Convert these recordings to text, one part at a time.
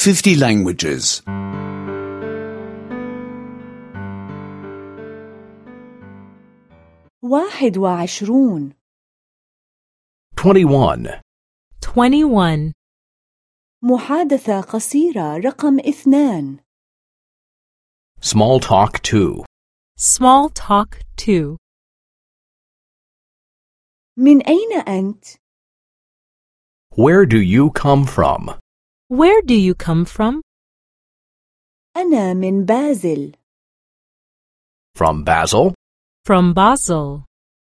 50 languages. 21 21. 21. محادثة قصيرة رقم 2 Small talk 2. Small talk 2. من أين أنت؟ Where do you come from? Where do you come from? أنا من بازل. From Basel? From Basel.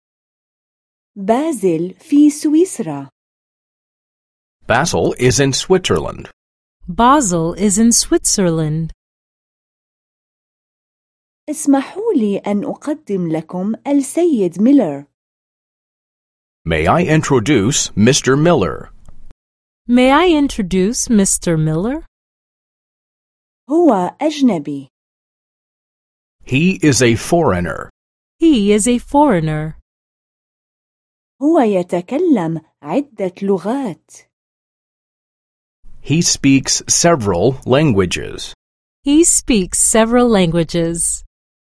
بازل في سويسرا. Basel is in Switzerland. Basel is in Switzerland. اسمحوا لي أن أقدم لكم السيد ميلر. May I introduce Mr. Miller? May I introduce Mr. Miller? هو أجنبي. He is a foreigner. He is a foreigner. هو يتكلم عدة لغات. He speaks several languages. He speaks several languages.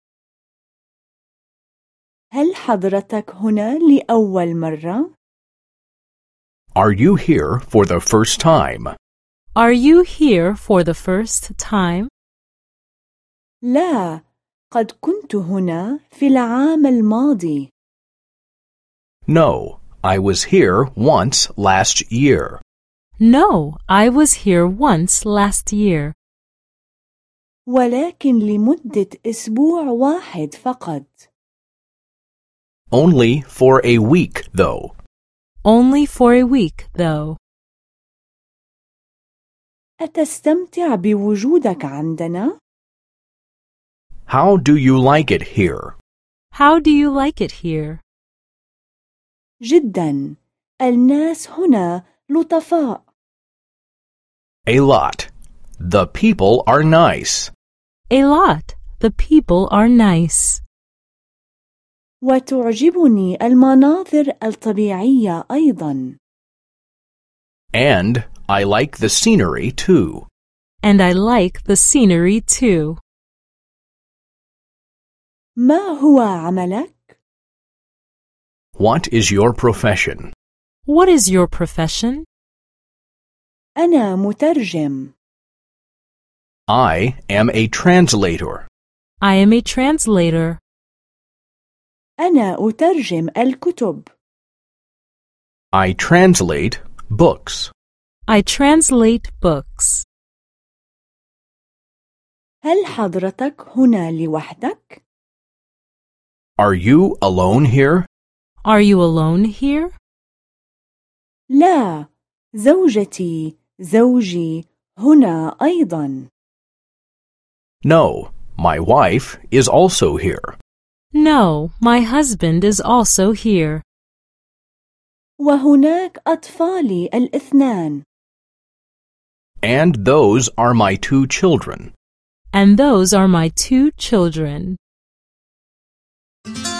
هل حضرتك هنا لأول مرة؟ Are you here for the first time? Are you here for the first time? لا، قد كنت هنا في العام الماضي. No, I was here once last year. No, I was here once last year. ولكن لمدة أسبوع واحد فقط. Only for a week, though. Only for a week, though. أتستمتع بوجودك عندنا؟ How do you like it here? How do you like it here? جدا. الناس هنا لطفاء. A lot. The people are nice. A lot. The people are nice. وتعجبني المناظر الطبيعية أيضا. And I like the scenery too. And I like the scenery too. ما هو عملك؟ What is your profession? What is your profession? أنا مترجم. I am a translator. I am a translator. أنا أترجم الكتب. I translate books. I translate books. هل حضرتك هنا لوحدك؟ Are you alone here? Are you alone here? لا، زوجتي، زوجي هنا أيضا. No, my wife is also here. No, my husband is also here. وهناك أطفالي الاثنان. And those are my 2 children. And those are my 2 children.